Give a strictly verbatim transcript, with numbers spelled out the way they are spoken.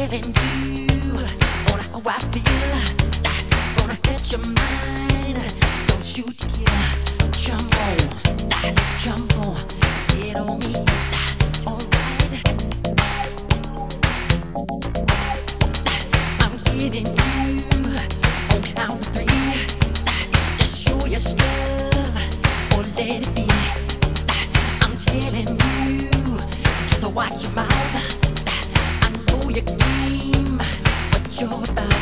telling you on how I feel. Gonna catch your mind. Don't you dare jump on, jump on, get on me. Alright, I'm getting you on count of three. Just show your stuff or let it be. I'm telling you, just watch your mouth. I know your game, what you're about.